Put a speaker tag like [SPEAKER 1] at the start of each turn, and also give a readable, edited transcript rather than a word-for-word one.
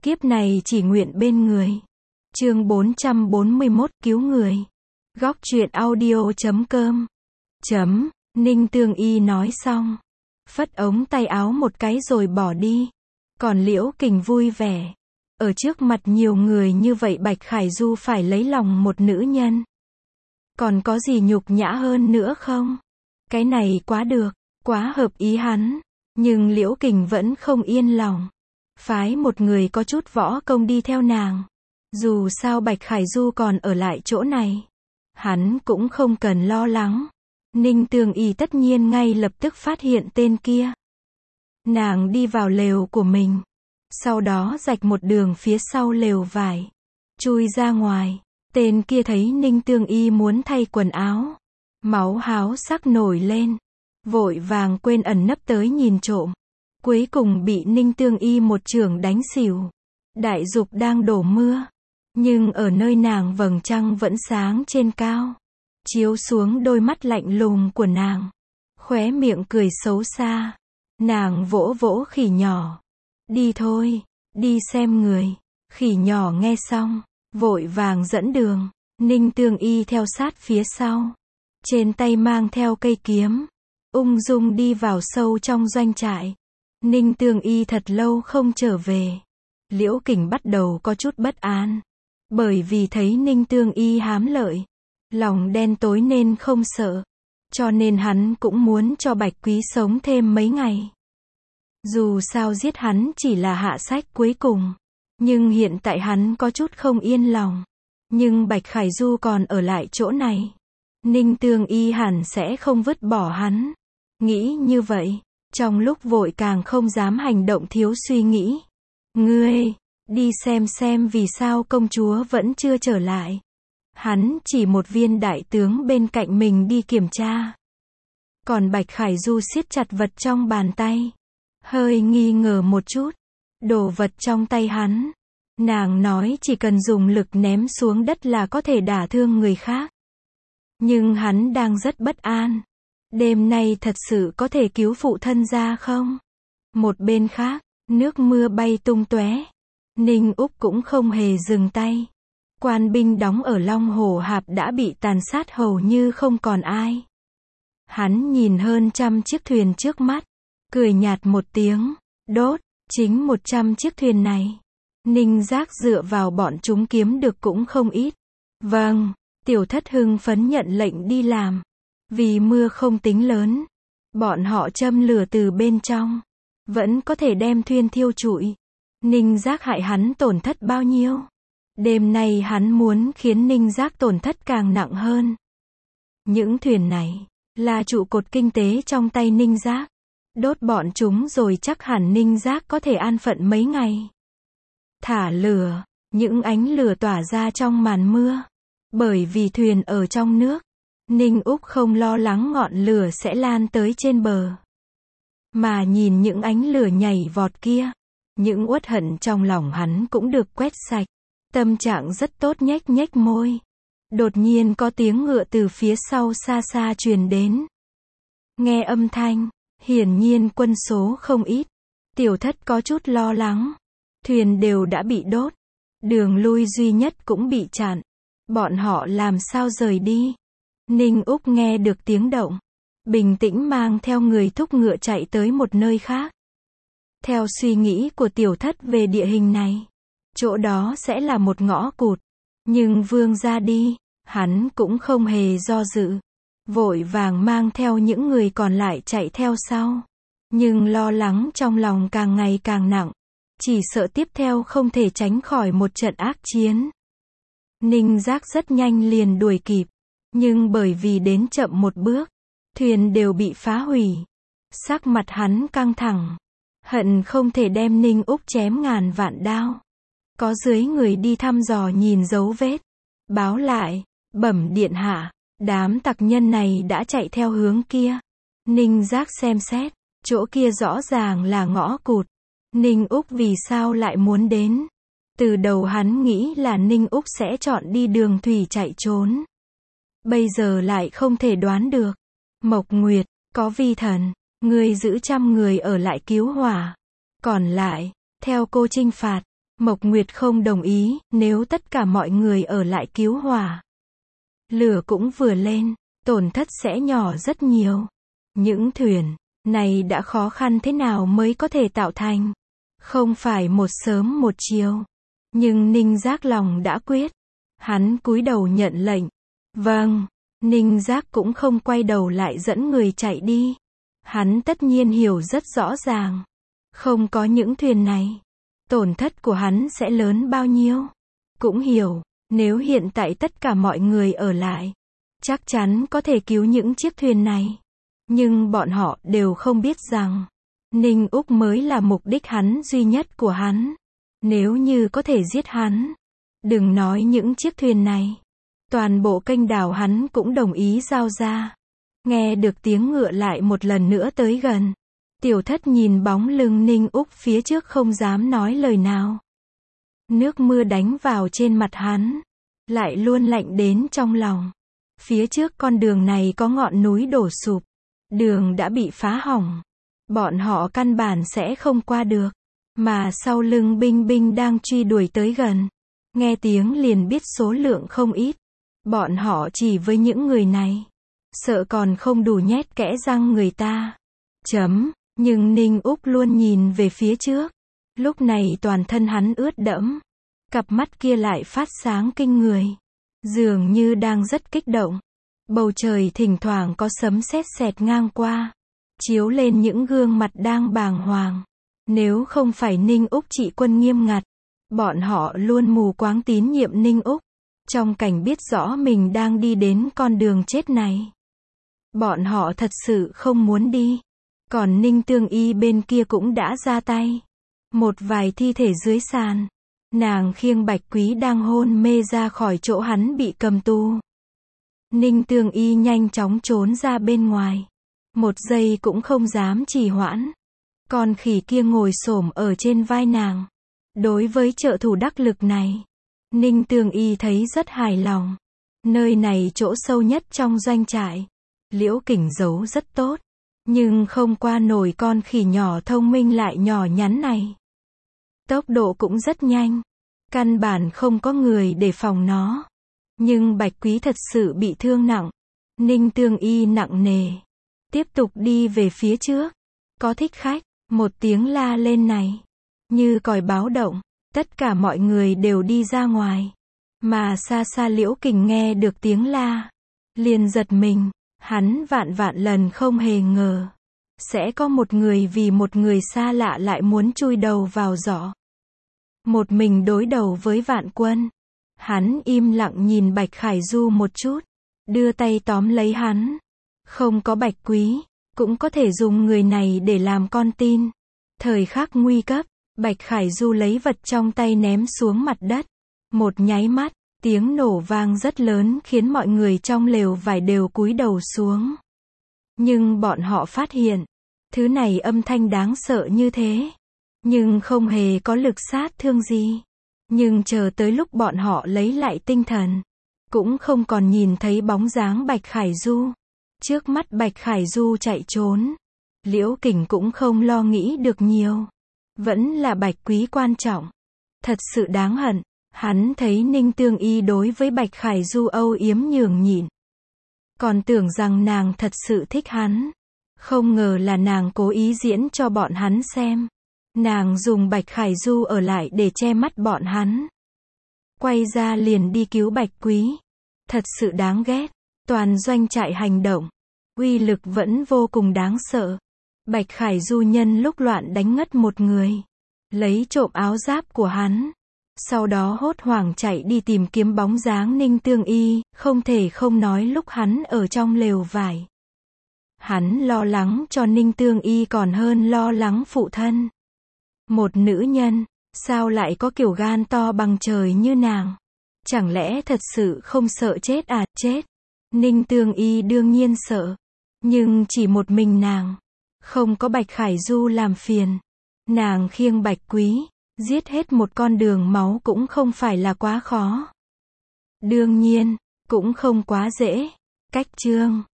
[SPEAKER 1] Kiếp này chỉ nguyện bên người. Chương 441 cứu người. Góc truyện audio.com. Ninh Tương Y nói xong, phất ống tay áo một cái rồi bỏ đi. Còn Liễu Kình vui vẻ. Ở trước mặt nhiều người như vậy Bạch Khải Du phải lấy lòng một nữ nhân. Còn có gì nhục nhã hơn nữa không? Cái này quá được, quá hợp ý hắn. Nhưng Liễu Kình vẫn không yên lòng. Phái một người có chút võ công đi theo nàng. Dù sao Bạch Khải Du còn ở lại chỗ này, hắn cũng không cần lo lắng. Ninh Tương Y tất nhiên ngay lập tức phát hiện tên kia. Nàng đi vào lều của mình, sau đó rạch một đường phía sau lều vải, chui ra ngoài. Tên kia thấy Ninh Tương Y muốn thay quần áo, máu háo sắc nổi lên, vội vàng quên ẩn nấp tới nhìn trộm. Cuối cùng bị Ninh Tương Y một chưởng đánh xỉu. Đại dục đang đổ mưa, nhưng ở nơi nàng vầng trăng vẫn sáng trên cao, chiếu xuống đôi mắt lạnh lùng của nàng. Khóe miệng cười xấu xa. Nàng vỗ vỗ khỉ nhỏ. Đi thôi, đi xem người. Khỉ nhỏ nghe xong, vội vàng dẫn đường. Ninh Tương Y theo sát phía sau, trên tay mang theo cây kiếm, ung dung đi vào sâu trong doanh trại. Ninh Tương Y thật lâu không trở về. Liễu Kình bắt đầu có chút bất an, bởi vì thấy Ninh Tương Y hám lợi, lòng đen tối nên không sợ, cho nên hắn cũng muốn cho Bạch Quý sống thêm mấy ngày. Dù sao giết hắn chỉ là hạ sách cuối cùng, nhưng hiện tại hắn có chút không yên lòng. Nhưng Bạch Khải Du còn ở lại chỗ này, Ninh Tương Y hẳn sẽ không vứt bỏ hắn. Nghĩ như vậy, trong lúc vội càng không dám hành động thiếu suy nghĩ. Ngươi, đi xem vì sao công chúa vẫn chưa trở lại. Hắn chỉ một viên đại tướng bên cạnh mình đi kiểm tra. Còn Bạch Khải Du siết chặt vật trong bàn tay, hơi nghi ngờ một chút. Đồ vật trong tay hắn, nàng nói chỉ cần dùng lực ném xuống đất là có thể đả thương người khác. Nhưng hắn đang rất bất an. Đêm nay thật sự có thể cứu phụ thân ra không? Một bên khác, nước mưa bay tung tóe. Ninh Úc cũng không hề dừng tay. Quan binh đóng ở Long Hồ Hạp đã bị tàn sát hầu như không còn ai. Hắn nhìn hơn 100 chiếc thuyền trước mắt, cười nhạt một tiếng, đốt, chính 100 chiếc thuyền này. Ninh Giác dựa vào bọn chúng kiếm được cũng không ít. Vâng, Tiểu Thất hưng phấn nhận lệnh đi làm. Vì mưa không tính lớn, bọn họ châm lửa từ bên trong, vẫn có thể đem thuyền thiêu trụi. Ninh Giác hại hắn tổn thất bao nhiêu? Đêm nay hắn muốn khiến Ninh Giác tổn thất càng nặng hơn. Những thuyền này là trụ cột kinh tế trong tay Ninh Giác. Đốt bọn chúng rồi chắc hẳn Ninh Giác có thể an phận mấy ngày. Thả lửa, những ánh lửa tỏa ra trong màn mưa. Bởi vì thuyền ở trong nước, Ninh Úc không lo lắng ngọn lửa sẽ lan tới trên bờ. Mà nhìn những ánh lửa nhảy vọt kia, những uất hận trong lòng hắn cũng được quét sạch. Tâm trạng rất tốt, nhếch môi. Đột nhiên có tiếng ngựa từ phía sau xa xa truyền đến. Nghe âm thanh, hiển nhiên quân số không ít. Tiểu Thất có chút lo lắng. Thuyền đều đã bị đốt, đường lui duy nhất cũng bị chặn. Bọn họ làm sao rời đi? Ninh Úc nghe được tiếng động, bình tĩnh mang theo người thúc ngựa chạy tới một nơi khác. Theo suy nghĩ của Tiểu Thất về địa hình này, chỗ đó sẽ là một ngõ cụt. Nhưng vương gia đi, hắn cũng không hề do dự, vội vàng mang theo những người còn lại chạy theo sau. Nhưng lo lắng trong lòng càng ngày càng nặng, chỉ sợ tiếp theo không thể tránh khỏi một trận ác chiến. Ninh Giác rất nhanh liền đuổi kịp, nhưng bởi vì đến chậm một bước, thuyền đều bị phá hủy. Sắc mặt hắn căng thẳng, hận không thể đem Ninh Úc chém ngàn vạn đao. Có dưới người đi thăm dò nhìn dấu vết, báo lại, bẩm điện hạ, đám tặc nhân này đã chạy theo hướng kia. Ninh Giác xem xét, chỗ kia rõ ràng là ngõ cụt. Ninh Úc vì sao lại muốn đến? Từ đầu hắn nghĩ là Ninh Úc sẽ chọn đi đường thủy chạy trốn. Bây giờ lại không thể đoán được. Mộc Nguyệt, có vi thần, ngươi giữ 100 người ở lại cứu hỏa. Còn lại, theo cô trinh phạt. Mộc Nguyệt không đồng ý, nếu tất cả mọi người ở lại cứu hỏa. Lửa cũng vừa lên, tổn thất sẽ nhỏ rất nhiều. Những thuyền này đã khó khăn thế nào mới có thể tạo thành. Không phải một sớm một chiều. Nhưng Ninh Giác lòng đã quyết. Hắn cúi đầu nhận lệnh. Vâng. Ninh Giác cũng không quay đầu lại dẫn người chạy đi. Hắn tất nhiên hiểu rất rõ ràng. Không có những thuyền này, tổn thất của hắn sẽ lớn bao nhiêu. Cũng hiểu, nếu hiện tại tất cả mọi người ở lại, chắc chắn có thể cứu những chiếc thuyền này. Nhưng bọn họ đều không biết rằng, Ninh Úc mới là mục đích hắn duy nhất của hắn. Nếu như có thể giết hắn, đừng nói những chiếc thuyền này, toàn bộ kênh đào hắn cũng đồng ý giao ra. Nghe được tiếng ngựa lại một lần nữa tới gần. Tiểu Thất nhìn bóng lưng Ninh Úc phía trước không dám nói lời nào. Nước mưa đánh vào trên mặt hắn, lại luôn lạnh đến trong lòng. Phía trước con đường này có ngọn núi đổ sụp, đường đã bị phá hỏng. Bọn họ căn bản sẽ không qua được, mà sau lưng binh binh đang truy đuổi tới gần. Nghe tiếng liền biết số lượng không ít. Bọn họ chỉ với những người này, sợ còn không đủ nhét kẽ răng người ta. Nhưng Ninh Úc luôn nhìn về phía trước. Lúc này toàn thân hắn ướt đẫm. Cặp mắt kia lại phát sáng kinh người. Dường như đang rất kích động. Bầu trời thỉnh thoảng có sấm sét xẹt ngang qua, chiếu lên những gương mặt đang bàng hoàng. Nếu không phải Ninh Úc trị quân nghiêm ngặt, bọn họ luôn mù quáng tín nhiệm Ninh Úc. Trong cảnh biết rõ mình đang đi đến con đường chết này, bọn họ thật sự không muốn đi. Còn Ninh Tương Y bên kia cũng đã ra tay. Một vài thi thể dưới sàn. Nàng khiêng Bạch Quý đang hôn mê ra khỏi chỗ hắn bị cầm tù. Ninh Tương Y nhanh chóng trốn ra bên ngoài. Một giây cũng không dám trì hoãn. Con khỉ kia ngồi xổm ở trên vai nàng. Đối với trợ thủ đắc lực này, Ninh Tương Y thấy rất hài lòng. Nơi này chỗ sâu nhất trong doanh trại. Liễu Kình giấu rất tốt, nhưng không qua nổi con khỉ nhỏ thông minh lại nhỏ nhắn này. Tốc độ cũng rất nhanh, căn bản không có người để phòng nó. Nhưng Bạch Quý thật sự bị thương nặng. Ninh Tương Y nặng nề, tiếp tục đi về phía trước. Có thích khách, một tiếng la lên này, như còi báo động, tất cả mọi người đều đi ra ngoài. Mà xa xa Liễu Kình nghe được tiếng la, liền giật mình. Hắn vạn lần không hề ngờ sẽ có một người vì một người xa lạ lại muốn chui đầu vào giỏ. Một mình đối đầu với vạn quân. Hắn im lặng nhìn Bạch Khải Du một chút, đưa tay tóm lấy hắn. Không có Bạch Quý, cũng có thể dùng người này để làm con tin. Thời khắc nguy cấp, Bạch Khải Du lấy vật trong tay ném xuống mặt đất. Một nháy mắt, tiếng nổ vang rất lớn khiến mọi người trong lều vải đều cúi đầu xuống. Nhưng bọn họ phát hiện, thứ này âm thanh đáng sợ như thế, nhưng không hề có lực sát thương gì. Nhưng chờ tới lúc bọn họ lấy lại tinh thần, cũng không còn nhìn thấy bóng dáng Bạch Khải Du. Trước mắt Bạch Khải Du chạy trốn, Liễu Kình cũng không lo nghĩ được nhiều. Vẫn là Bạch Quý quan trọng. Thật sự đáng hận. Hắn thấy Ninh Tương Y đối với Bạch Khải Du âu yếm nhường nhịn. Còn tưởng rằng nàng thật sự thích hắn. Không ngờ là nàng cố ý diễn cho bọn hắn xem. Nàng dùng Bạch Khải Du ở lại để che mắt bọn hắn. Quay ra liền đi cứu Bạch Quý. Thật sự đáng ghét. Toàn doanh trại hành động. Uy lực vẫn vô cùng đáng sợ. Bạch Khải Du nhân lúc loạn đánh ngất một người. Lấy trộm áo giáp của hắn. Sau đó hốt hoảng chạy đi tìm kiếm bóng dáng Ninh Tương Y, không thể không nói lúc hắn ở trong lều vải. Hắn lo lắng cho Ninh Tương Y còn hơn lo lắng phụ thân. Một nữ nhân, sao lại có kiểu gan to bằng trời như nàng? Chẳng lẽ thật sự không sợ chết à? Chết. Ninh Tương Y đương nhiên sợ. Nhưng chỉ một mình nàng. Không có Bạch Khải Du làm phiền. Nàng khiêng Bạch Quý. Giết hết một con đường máu cũng không phải là quá khó. Đương nhiên, cũng không quá dễ. Cách chương